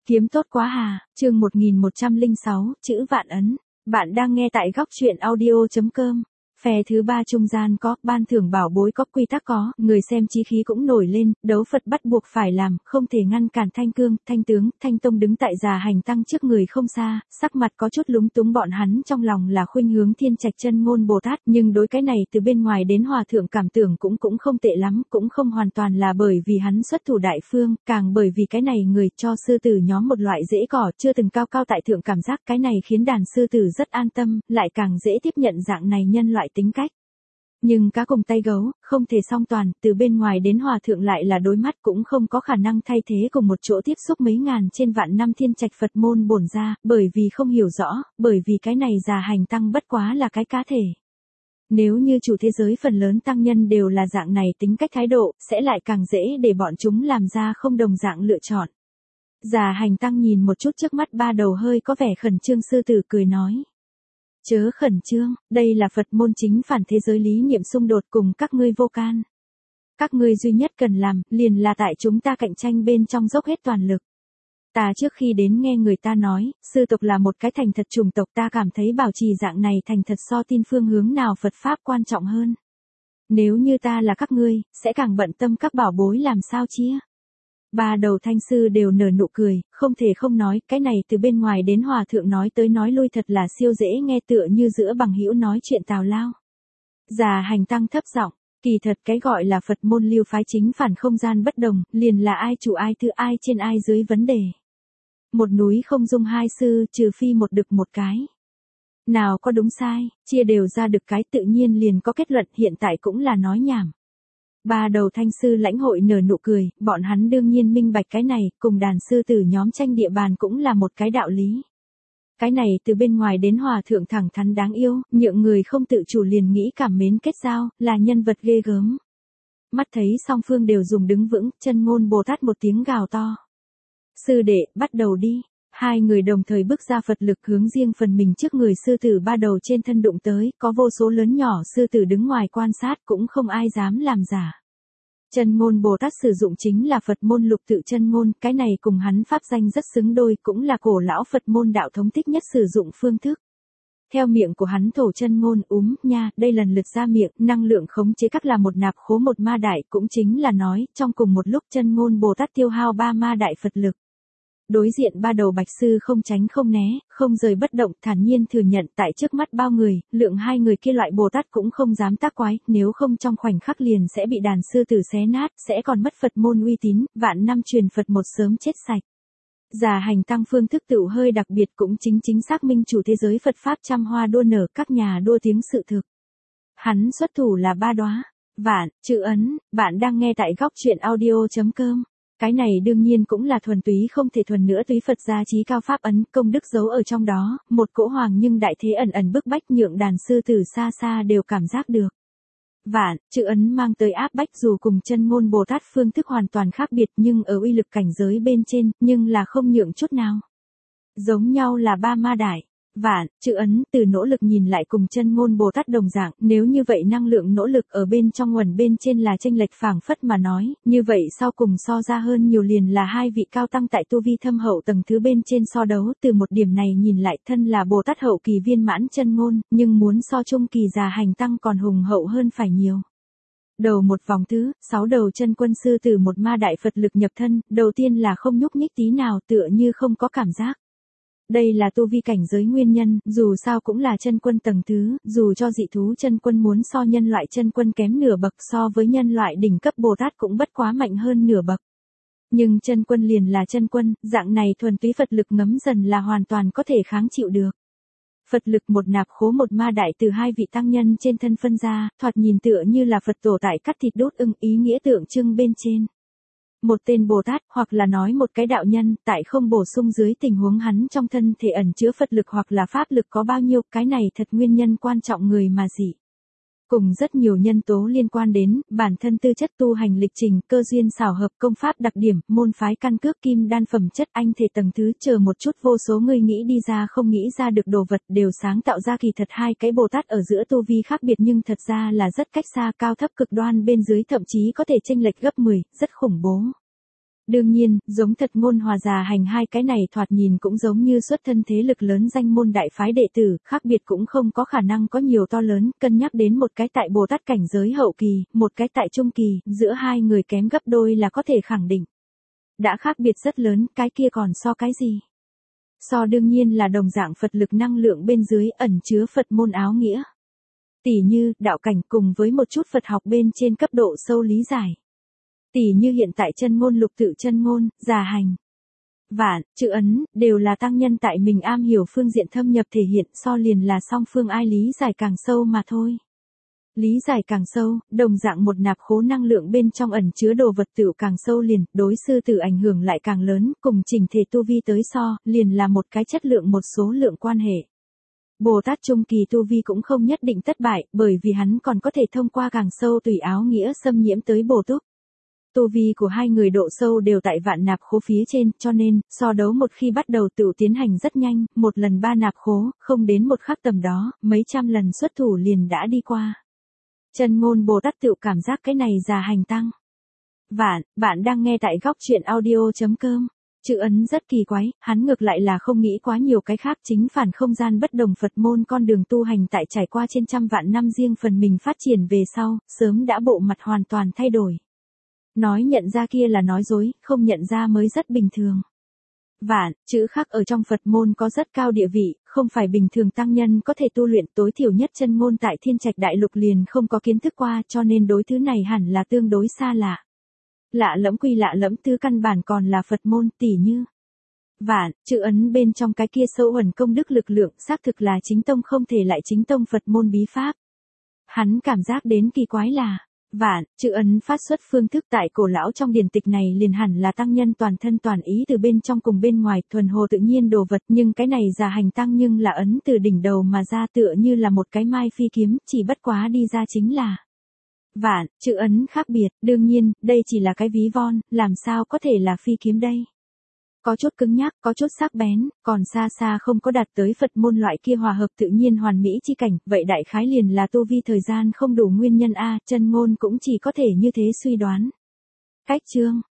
Kiếm tốt quá hà, chương 1106, chữ vạn ấn. Bạn đang nghe tại góc truyện audio.com. Phe thứ ba trung gian có, ban thưởng bảo bối có, quy tắc có, người xem chí khí cũng nổi lên, đấu Phật bắt buộc phải làm, không thể ngăn cản Thanh Cương, Thanh Tướng, Thanh Tông đứng tại già hành tăng trước người không xa, sắc mặt có chút lúng túng, bọn hắn trong lòng là khuynh hướng Thiên Trạch Chân Ngôn Bồ Tát, nhưng đối cái này từ bên ngoài đến hòa thượng cảm tưởng cũng không tệ lắm, cũng không hoàn toàn là bởi vì hắn xuất thủ đại phương, càng bởi vì cái này người cho sư tử nhóm một loại dễ cỏ, chưa từng cao cao tại thượng cảm giác, cái này khiến đàn sư tử rất an tâm, lại càng dễ tiếp nhận dạng này nhân loại tính cách. Nhưng cá cùng tay gấu, không thể song toàn, từ bên ngoài đến hòa thượng lại là đối mắt, cũng không có khả năng thay thế cùng một chỗ tiếp xúc mấy ngàn trên vạn năm Thiên Trạch Phật môn bổn ra, bởi vì không hiểu rõ, bởi vì cái này già hành tăng bất quá là cái cá thể. Nếu như chủ thế giới phần lớn tăng nhân đều là dạng này tính cách thái độ, sẽ lại càng dễ để bọn chúng làm ra không đồng dạng lựa chọn. Già hành tăng nhìn một chút trước mắt ba đầu hơi có vẻ khẩn trương sư tử, cười nói. Chớ khẩn trương, đây là Phật môn chính phản thế giới lý niệm xung đột cùng các ngươi vô can. Các ngươi duy nhất cần làm, liền là tại chúng ta cạnh tranh bên trong dốc hết toàn lực. Ta trước khi đến nghe người ta nói, sư tộc là một cái thành thật chủng tộc, ta cảm thấy bảo trì dạng này thành thật so tin phương hướng nào Phật Pháp quan trọng hơn. Nếu như ta là các ngươi, sẽ càng bận tâm các bảo bối làm sao chia. Ba đầu thanh sư đều nở nụ cười, không thể không nói, cái này từ bên ngoài đến hòa thượng nói tới nói lui thật là siêu dễ nghe, tựa như giữa bằng hữu nói chuyện tào lao. Già hành tăng thấp giọng, kỳ thật cái gọi là Phật môn lưu phái chính phản không gian bất đồng, liền là ai chủ ai thứ, ai trên ai dưới vấn đề. Một núi không dung hai sư, trừ phi một đực một cái. Nào có đúng sai, chia đều ra được cái tự nhiên liền có kết luận, hiện tại cũng là nói nhảm. Ba đầu thanh sư lãnh hội nở nụ cười, bọn hắn đương nhiên minh bạch cái này, cùng đàn sư tử nhóm tranh địa bàn cũng là một cái đạo lý. Cái này từ bên ngoài đến hòa thượng thẳng thắn đáng yêu, nhượng người không tự chủ liền nghĩ cảm mến kết giao, là nhân vật ghê gớm. Mắt thấy song phương đều dùng đứng vững, Chân Ngôn Bồ Tát một tiếng gào to. Sư đệ, bắt đầu đi. Hai người đồng thời bước ra Phật lực hướng riêng phần mình trước người sư tử ba đầu trên thân đụng tới, có vô số lớn nhỏ sư tử đứng ngoài quan sát, cũng không ai dám làm giả. Chân Ngôn Bồ Tát sử dụng chính là Phật môn lục tự chân ngôn, cái này cùng hắn pháp danh rất xứng đôi, cũng là cổ lão Phật môn đạo thống thích nhất sử dụng phương thức. Theo miệng của hắn thổ chân ngôn nha, đây lần lượt ra miệng, năng lượng khống chế các là một nạp khố một ma đại, cũng chính là nói, trong cùng một lúc Chân Ngôn Bồ Tát tiêu hao ba ma đại Phật lực. Đối diện ba đầu bạch sư không tránh không né, không rời bất động, thản nhiên thừa nhận tại trước mắt bao người, lượng hai người kia loại Bồ Tát cũng không dám tác quái, nếu không trong khoảnh khắc liền sẽ bị đàn sư tử xé nát, sẽ còn mất Phật môn uy tín, vạn năm truyền Phật một sớm chết sạch. Già hành tăng phương thức tựu hơi đặc biệt, cũng chính xác minh chủ thế giới Phật Pháp trăm hoa đua nở, các nhà đua tiếng sự thực. Hắn xuất thủ là ba đóa vạn chữ ấn, bạn đang nghe tại góc truyện audio.com. Cái này đương nhiên cũng là thuần túy không thể thuần nữa túy Phật gia trí cao pháp ấn, công đức giấu ở trong đó, một cỗ hoàng nhưng đại thế ẩn ẩn bức bách, nhượng đàn sư tử xa xa đều cảm giác được. Vạn chữ ấn mang tới áp bách dù cùng Chân Ngôn Bồ Tát phương thức hoàn toàn khác biệt, nhưng ở uy lực cảnh giới bên trên, nhưng là không nhượng chút nào. Giống nhau là ba ma đại. Vạn chữ ấn từ nỗ lực nhìn lại cùng Chân Ngôn Bồ Tát đồng dạng, nếu như vậy năng lượng nỗ lực ở bên trong nguồn bên trên là chênh lệch phảng phất mà nói, như vậy sau cùng so ra hơn nhiều liền là hai vị cao tăng tại tu vi thâm hậu tầng thứ bên trên so đấu, từ một điểm này nhìn lại thân là Bồ Tát hậu kỳ viên mãn Chân Ngôn, nhưng muốn so trung kỳ già hành tăng còn hùng hậu hơn phải nhiều. Đầu một vòng thứ, 6 đầu chân quân sư từ một ma đại Phật lực nhập thân, đầu tiên là không nhúc nhích tí nào, tựa như không có cảm giác. Đây là tu vi cảnh giới nguyên nhân, dù sao cũng là chân quân tầng thứ, dù cho dị thú chân quân muốn so nhân loại chân quân kém nửa bậc, so với nhân loại đỉnh cấp Bồ Tát cũng bất quá mạnh hơn nửa bậc. Nhưng chân quân liền là chân quân, dạng này thuần túy Phật lực ngấm dần là hoàn toàn có thể kháng chịu được. Phật lực một nạp khố một ma đại từ hai vị tăng nhân trên thân phân ra, thoạt nhìn tựa như là Phật tổ tại cắt thịt đốt ưng, ý nghĩa tượng trưng bên trên. Một tên Bồ Tát, hoặc là nói một cái đạo nhân, tại không bổ sung dưới tình huống hắn trong thân thể ẩn chứa Phật lực hoặc là pháp lực có bao nhiêu, cái này thật nguyên nhân quan trọng người mà dị. Cùng rất nhiều nhân tố liên quan đến, bản thân tư chất tu hành lịch trình, cơ duyên xảo hợp, công pháp đặc điểm, môn phái căn cước kim đan phẩm chất anh thể tầng thứ, chờ một chút vô số người nghĩ đi ra không nghĩ ra được đồ vật đều sáng tạo ra kỳ thật hai cái Bồ Tát ở giữa tu vi khác biệt nhưng thật ra là rất cách xa, cao thấp cực đoan bên dưới thậm chí có thể chênh lệch gấp 10, rất khủng bố. Đương nhiên, giống Thật Ngôn Hòa Già Hành hai cái này thoạt nhìn cũng giống như xuất thân thế lực lớn danh môn đại phái đệ tử, khác biệt cũng không có khả năng có nhiều to lớn, cân nhắc đến một cái tại Bồ Tát cảnh giới hậu kỳ, một cái tại trung kỳ, giữa hai người kém gấp đôi là có thể khẳng định. Đã khác biệt rất lớn, cái kia còn so cái gì? So đương nhiên là đồng dạng Phật lực năng lượng bên dưới ẩn chứa Phật môn áo nghĩa. Tỉ như, đạo cảnh cùng với một chút Phật học bên trên cấp độ sâu lý giải. Tỉ như hiện tại chân ngôn lục tự chân ngôn, Già Hành, Vạn, chữ ấn, đều là tăng nhân tại mình am hiểu phương diện thâm nhập thể hiện so liền là song phương ai lý giải càng sâu mà thôi. Lý giải càng sâu, đồng dạng một nạp khố năng lượng bên trong ẩn chứa đồ vật tựu càng sâu liền, đối sư tử ảnh hưởng lại càng lớn, cùng chỉnh thể tu vi tới so, liền là một cái chất lượng một số lượng quan hệ. Bồ Tát trung kỳ tu vi cũng không nhất định thất bại, bởi vì hắn còn có thể thông qua càng sâu tùy áo nghĩa xâm nhiễm tới Bồ Túc. Tu vi của hai người độ sâu đều tại vạn nạp khố phía trên, cho nên, so đấu một khi bắt đầu tự tiến hành rất nhanh, một lần 3 nạp khố, không đến một khắc tầm đó, mấy trăm lần xuất thủ liền đã đi qua. Chân ngôn Bồ Tát tự cảm giác cái này Già Hành tăng. Vạn, bạn đang nghe tại góc truyện audio.com. Chữ ấn rất kỳ quái, hắn ngược lại là không nghĩ quá nhiều cái khác, chính phản không gian bất đồng Phật môn con đường tu hành tại trải qua trên trăm vạn năm riêng phần mình phát triển về sau, sớm đã bộ mặt hoàn toàn thay đổi. Nói nhận ra kia là nói dối, không nhận ra mới rất bình thường. Vạn, chữ khắc ở trong Phật môn có rất cao địa vị, không phải bình thường tăng nhân có thể tu luyện, tối thiểu nhất chân ngôn tại Thiên Trạch Đại Lục liền không có kiến thức qua, cho nên đối thứ này hẳn là tương đối xa lạ. Lạ lẫm quy lạ lẫm, thứ căn bản còn là Phật môn, tỉ như Vạn, chữ ấn bên trong cái kia sâu ẩn công đức lực lượng, xác thực là chính tông không thể lại chính tông Phật môn bí pháp. Hắn cảm giác đến kỳ quái là Vạn, chữ ấn phát xuất phương thức tại cổ lão trong điển tịch này liền hẳn là tăng nhân toàn thân toàn ý từ bên trong cùng bên ngoài, thuần hồ tự nhiên đồ vật, nhưng cái này Già Hành tăng nhưng là ấn từ đỉnh đầu mà ra, tựa như là một cái mai phi kiếm, chỉ bất quá đi ra chính là Vạn, chữ ấn khác biệt, đương nhiên, đây chỉ là cái ví von, làm sao có thể là phi kiếm đây? Có chút cứng nhắc, có chút sắc bén, còn xa xa không có đạt tới Phật môn loại kia hòa hợp tự nhiên hoàn mỹ chi cảnh, vậy đại khái liền là tu vi thời gian không đủ nguyên nhân a, chân ngôn cũng chỉ có thể như thế suy đoán. Cách chương